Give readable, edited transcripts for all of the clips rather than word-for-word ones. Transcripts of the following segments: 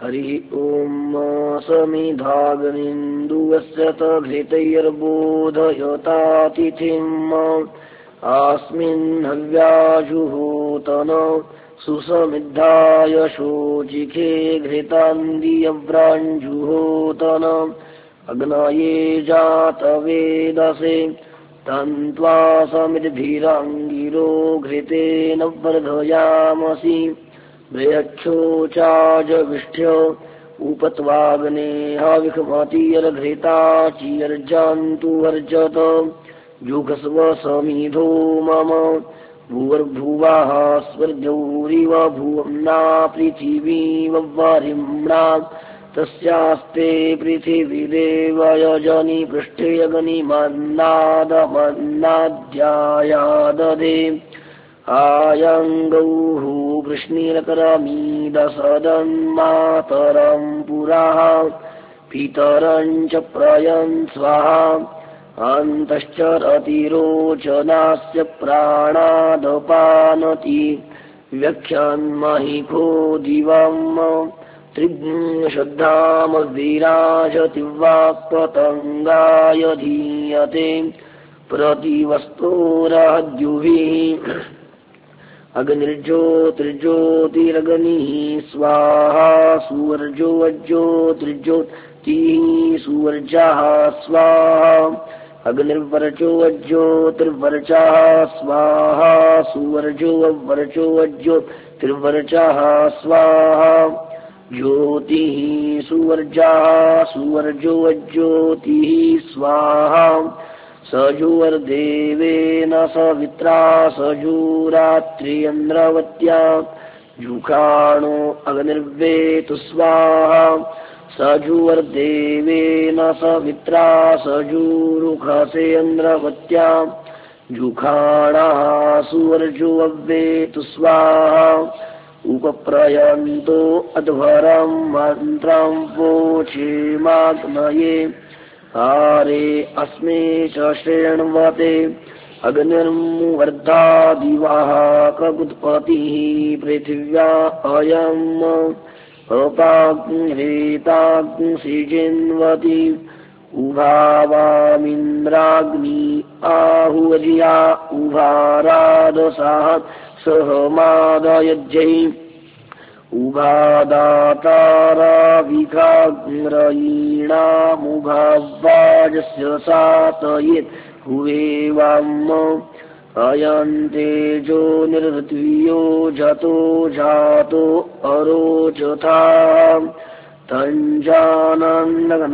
हरि ओम समिधाग्निन्दुवस्य घृतैर्बोधयतातिथिम् अस्मिन् हव्याजुहोतन सुसमिद्धाय शोचिखे घृतान्दियव्राञ्जुहोतन अग्नये जातवेदसे तन्त्वा समिद्भिरङ्गिरो घृतेन वर्धयामसि बृहच्छोचाजविष्ठ्य उपत्वाग्ने हविखमतिर्घृता चिर्जान्तु वर्जत जुगस्व समिधो मम भूर्भुवः स्वर्गौरिव भुवम्ना पृथिवीवरिम्णा तस्यास्ते पृथिवीदेवयजनि पृष्ठे अग्निमन्नादमन्नाद्यायादधे आयङ्गौः वृष्णिरकरमीदसदन्मातरं पुरः पितरं च प्रयन् स्वाहा अन्तश्चरतिरोचनास्य प्राणादपानति व्यख्यान्महिको दिवम् त्रिग्श्रद्धामविराजति वाक्पतङ्गाय धीयते प्रतिवस्तोरहद्युभिः अग्निर्ज्योतिर्ज्योतिरग्निः स्वाहा सुवर्जोज्योतिर्ज्योतिः सुवर्जः स्वाहा अग्निर्वर्चोज्योतिर्वर्चः स्वाहा सुवर्जोवर्चोज्योतिर्वर्चः स्वाहा ज्योतिः सुवर्जः सुवर्जोज्योतिः स्वाहा सजुर्देवेन सवित्रा सजुरात्रियन्द्रवत्या जुषाणो अग्निर्वेतु स्वाहा सजुर्देवेन सवित्रा सजुरुखसेन्द्रवत्या जुषाणः सुवर्जोऽवेतु स्वाहा उपप्रयन्तो अध्वरं मन्त्रं वोचेमाग्नये आरे अस्मे च शृण्वते अग्निर्मुवर्धादिवाहकगुत्पतिः पृथिव्या अयम् अपाग्निरेताग्निसिजिन्वति उभावामिन्द्राग्नि आहुर्या उभारादसाः सहमादयज्ञै उभादाताराविखाग्रयीणामुभावाजस्य सातयेत् हुवेवाम् अयन्तेजो निर्ऋत्वियो जतो जातो अरोचथा तञ्जानन्दगन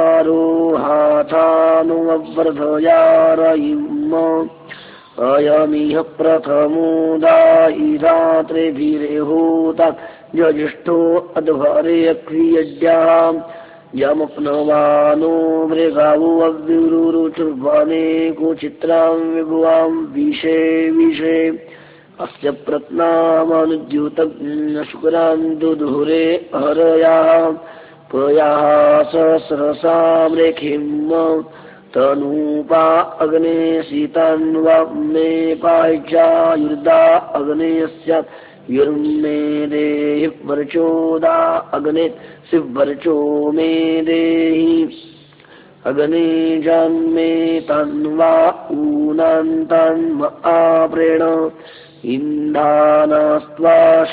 आरोहाथानुवर्धयारयिम् अयमिह प्रथमोदायिधात्रिभिरेहोता ज्येष्ठो अध्वरे क्रियज्ञः यमप्नवानो मृगावो अव्युरुचुर्वने कुचित्रां विभुवां विषे विषे अस्य प्रत्नामनुद्युतशुक्रान्दुधुरे हरयाः पयाः सहस्रसां रेखिम् तनूपा अग्ने सीतान्वमे पाय्यायुर्दा अग्नेयस्य युर्मे देहि वर्चोदा अग्ने शिवर्चो मे देहि अग्ने जन्मे तन्वा ऊनान्तन्म आप्रेण इन्धानस्त्वा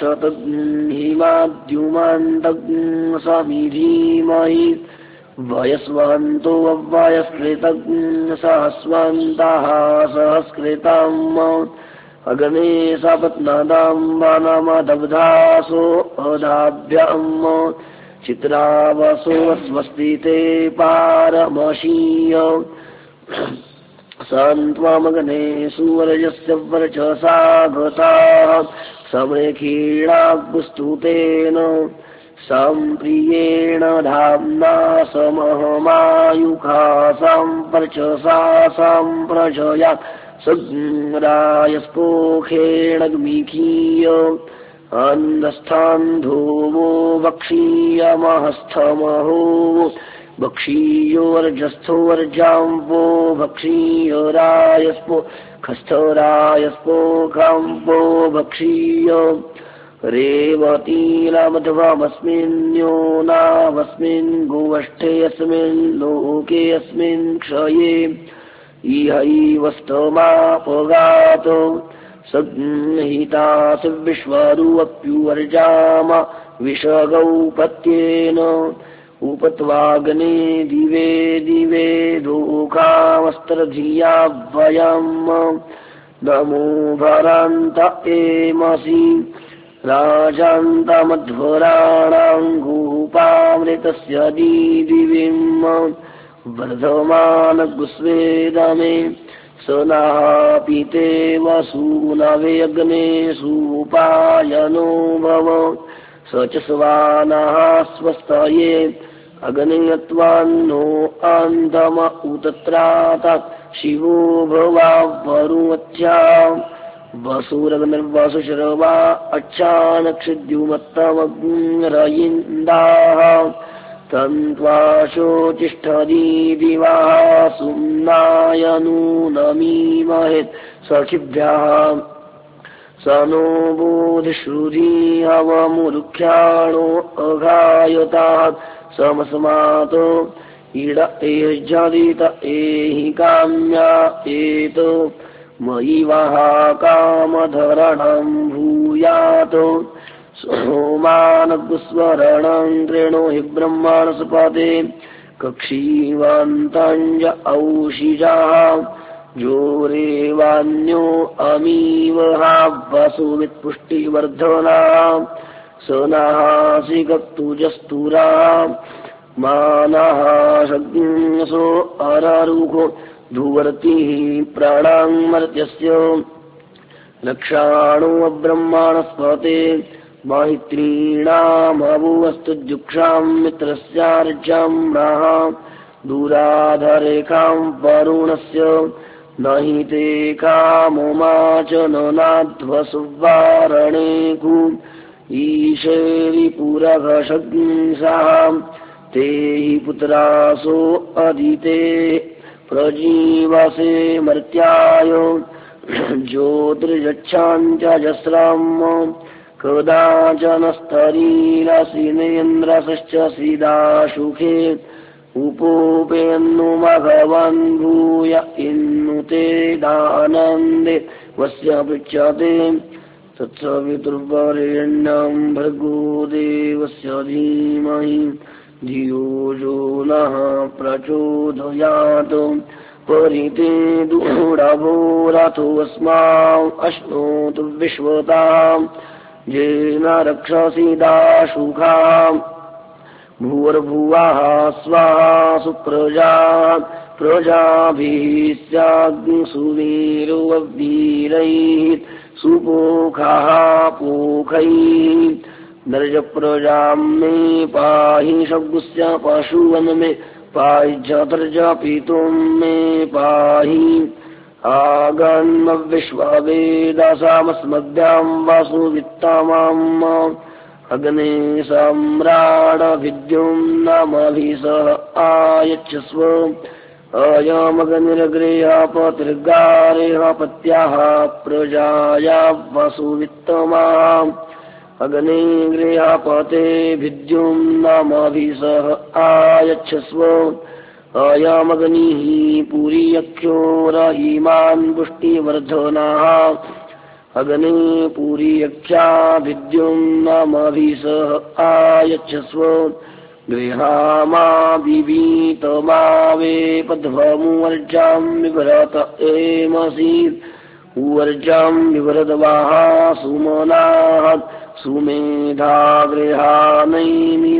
शतहिमाद्युमान्तग् समिधीमहि वयस्वन्तो अव्ययस्कृतम् सहस्वन्तः सहस्कृतम् अग्ने सपत्नदां वनमदब्धासो अदाभ्यम् चित्रावसो स्वस्तिते पारमशीय सन्त्वमग्ने सूर्यस्य वर्चसा गताः समरेखीणाग्स्तुतेन सम्प्रियेण धाम्ना समहमायुखा सम्पर्चसा सम्प्रजया सग्रायस्पोखेणग्मीखीय अन्धस्थान्धोवो भक्षीयमहस्थमहो भक्षीयोर्जस्थोर्जाम्बो भक्षीयोरायस्पो खस्थरायस्पो काम्बो भक्षीय रेवतीनामध्वमस्मिन्यो नामस्मिन् गोष्ठेऽस्मिन् लोकेऽस्मिन् क्षये इहैवस्तमापगातो संहितासि विश्वरूप्युवर्जाम विषगौपत्येन उपत्वाग्ने दिवे दिवे दोकामस्त्रधिया वयम् नमो भरान्त एमसि राजान्तमध्वराणाम् गोपामृतस्य दिदिविम् वर्धमानगुस्वेदमे स नः पीते वसूनवे अग्ने सुपायनो भव स च स्वानः स्वस्तये अग्नियत्वान्नो अन्धम उतत्रात शिवो भवावरुवत्या वसुरग्निर्वसुशर्वा अच्छानक्षिद्युमत्तमग्निरयिन्दाः तन्त्वाशोचिष्ठदी दिवाः सुम्नायनूनमीमहे सखिभ्यः स नो बोधिश्रुधी हवमुरुख्याणो अघायतात् समस्मात् इड एज्जदित एहि काम्या एत मयि वः कामधरणम् भूयात् सोमानगुस्वरणम् कृणो हि ब्रह्माणसुपदे कक्षीवन्तञ्ज औषिजाः जोरेवान्यो अमीव वसुवित्पुष्टिवर्धना स नहासिकक्तुजस्तुरा मानः शग्निसो अरारुखो धुवर्तिः प्राणाङ्मर्त्यस्य रक्षाणो ब्रह्माणस्पते माहित्रीणामभुवस्तुजुक्षाम् मित्रस्यार्जाम्राः दूराधरेखाम् वरुणस्य न हि ते कामोमाच नाध्वसुवारणेकु ईशेरिपुरघशग्निसाः ते हि पुत्रासो अदिते प्रजीवसे मर्त्याय ज्योतिर्यच्छाञ्चजस्रम् कदाचनस्तरीरसिनेन्द्रश्च सीदाशुखे उपोपेन्नु मघवन् भूय इन्नुते दानन्दे वस्य पृच्छते तत्सवितुर्वरेण्यम् भर्गो देवस्य धीमहि धियो यो नः प्रचोदयात् परिते दूढभोरथोऽस्माम् अश्नोतु विश्वताम् येन रक्षसि दाशुखाम् भूर्भुवः स्वाहा सुप्रजा प्रजाभिः स्याग्निसुवीरोऽवीरैः सुपोखः पोखैः नर्जप्रजाम् मे पाहि शब्दस्य पशुवन् मे पाहि जतर्जपितुम् मे पाहि आगन्मविश्ववेदसामस्मभ्याम् वासुवित्तमाम् अग्ने सम्राडभिद्युम् नमभिसः आयच्छस्व अयमग्निर्गृहपतिर्गारेह पत्याः प्रजाया वसुवित्तमाम् अग्ने गृहपते भिद्युम् नमभिसः आयच्छस्व अयमग्निः पुरीयख्यो रहिमान् पुष्टिवर्धनाः अग्ने पुरीयख्या भिद्युम् नमभिसः आयच्छस्व गृहामा विवीतमावेपध्वमुवर्जाम् विभरत एमसि उवर्जाम् विभरद्वाः सुमनाः सुमेधा गृहानैमि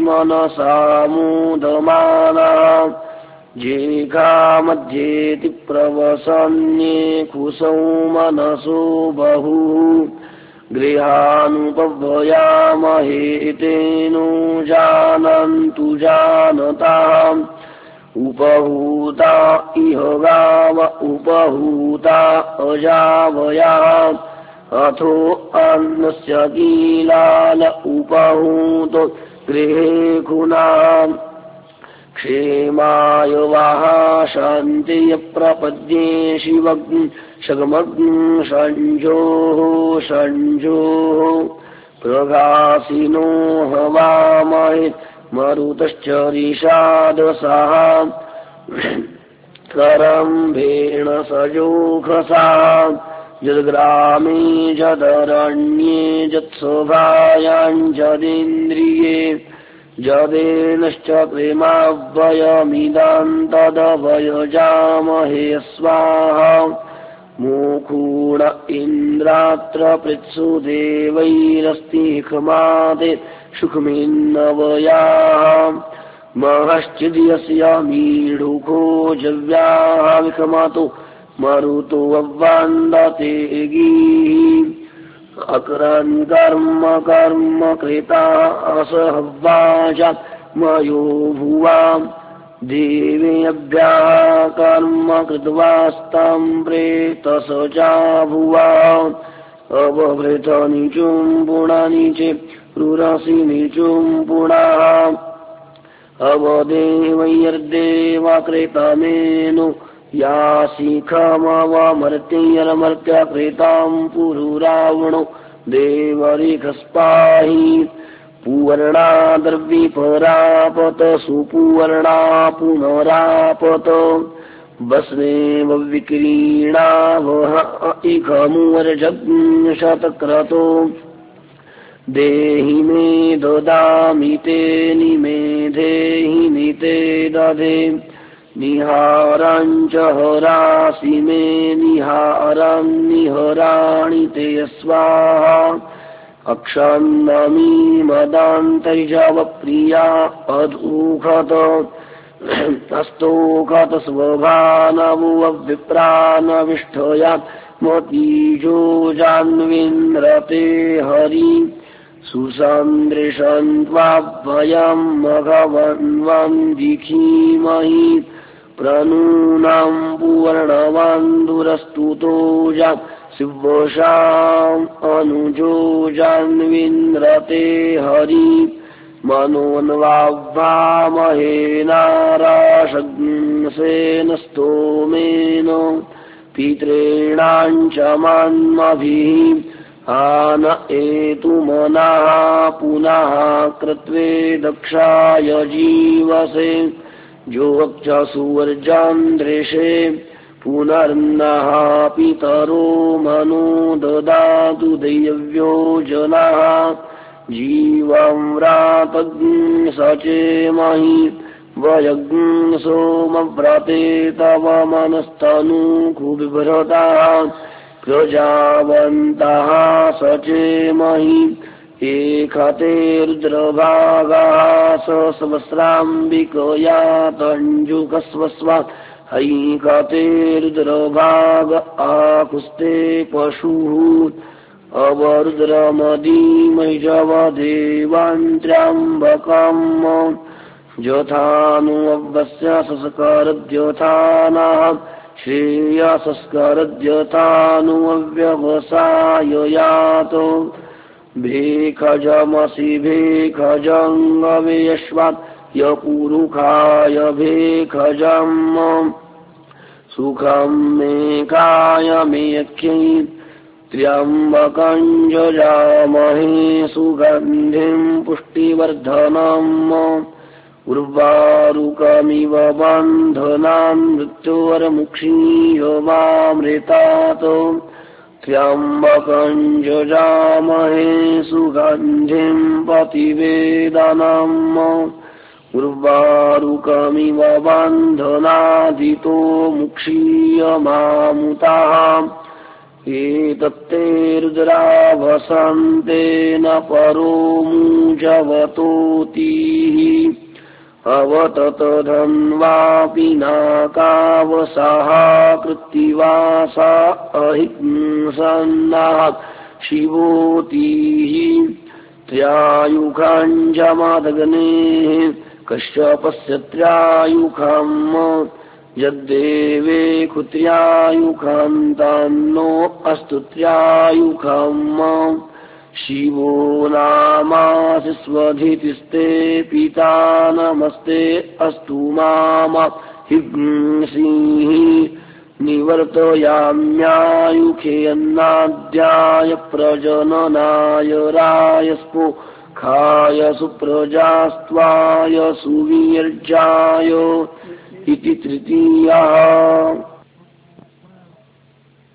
मनसामुदमानाः जेघा मध्येति प्रवसन्ये कुसौ मनसो बहुः गृहानुपव्यामहे तेनो जानन्तु जानताम् उपहूता इह गाव उपहूता अजावया अथो अन्नस्य कीलाल उपहूतो गृहे खुनाम् क्षेमाय वाः शान्तिय प्रपद्ये शिवग्नि शगमग्नि संजोः प्रगासिनो हवामहे मरुतश्चरिषादसाः करम्भेण सजोखसाः यद्ग्रामे यदरण्ये यत्सभायाञ्जदिन्द्रिये यदेनश्च प्रेमाव्ययमिदं तदभयजामहे स्वाहा मुखूण इन्द्रात्र पृत्सु देवैरस्तिखमादे सुखमिन्नवयाः महश्चिद्यस्य मीढुको जव्याः विखमातो मरुतो अवन्दते गीः अकरन् कर्म कर्म कृता असहवाचा मयो भुवां देवेभ्यः कर्म कृत्वास्तं प्रेतस च भुवाम् अवभृत नीचुं पुणानीचे रुरसि नीचुं पुनः अवदेवैर्देवा कृतमेनु याशिखमवमर्त्यमर्त्य कृतां पुरुरावणो देवरिखस्पाहि पूर्णा द्रविपरापत सुपूर्णा पुनरापत भस्मेव विक्रीणा वह इखमुर्जग्शतक्रतो देहि मे ददामि ते निमेधेहि निते दधे निहाराञ्च हरासि मे निहारं निहराणि ते स्वाहा अक्षन्नमी मदान्तर्जवप्रिया अधूखत अस्तोखत स्वभानवुविप्रानविष्ठया मतीजो जान्विन्द्रते हरि सुसन्दृशन्त्वाभयं मघवन्वन्दिखीमहि प्रनूनां पूर्णवन्धुरस्तुतो जान् शिवशाम् अनुजो जान्विन्द्रते हरि मनोन्वाह्वामहे नाराशग्नसेन स्तोमेन पितॄणाञ्च मान्मभिः आन एतु मनः पुनः कृत्वे दक्षाय जीवसे जोक्ष सुवर्जान्द्रेशे पुनर्नः पितरो मनो ददातु दैव्यो जनः जीवं व्रातग्ं सचेमहि वयग्ं सोमव्रते तव मनस्तनूकुबिभ्रतः प्रजावन्तः सचेमहि एकते रुद्रभागः सहस्राम्बिकया तञ्जुकस्वस्वा हैकते रुद्रभाग आकुस्ते पशुः अवरुद्रमदीमैजवदेवान्त्र्यम्बकम् यथानुवस्य संस्कारद्यथानः श्रेयसंस्कारद्यथानुव्यवसाययात् भेखजमसि भेखजङ्गवेश्वात् यपुरुखाय भेखजम् सुखं मेकाय मेख्यै त्र्यम्बकं यजामहे सुगन्धिं पुष्टिवर्धनम् उर्वारुकमिव बन्धनान् मृत्योर्मुक्षीयमामृतात् त्र्यम्बकं यजामहे सुगन्धिं प्रतिवेदनम् उर्वारुकमिव बन्धनादितो मुक्षीयमामुतः एतत्ते रुद्राभसन्तेन परो मुजवतोतिः अवतत धन्वापि नाकावसः कृत्तिवासा अहिंसन्नः शिवोतिः त्र्यायुखाञ्जमदग्नेः कश्यपस्य त्र्यायुखम् यद्देवे कुत्र्यायुखान्तान्नो अस्तु त्र्यायुखम् शिवो नामासि स्वधितिस्ते पिता नमस्ते अस्तु माम हिंसीः निवर्तयाम्यायुखे अन्नाद्याय प्रजननाय रायस्पो खाय सुप्रजास्त्वाय सुवीर्याय इति तृतीयः।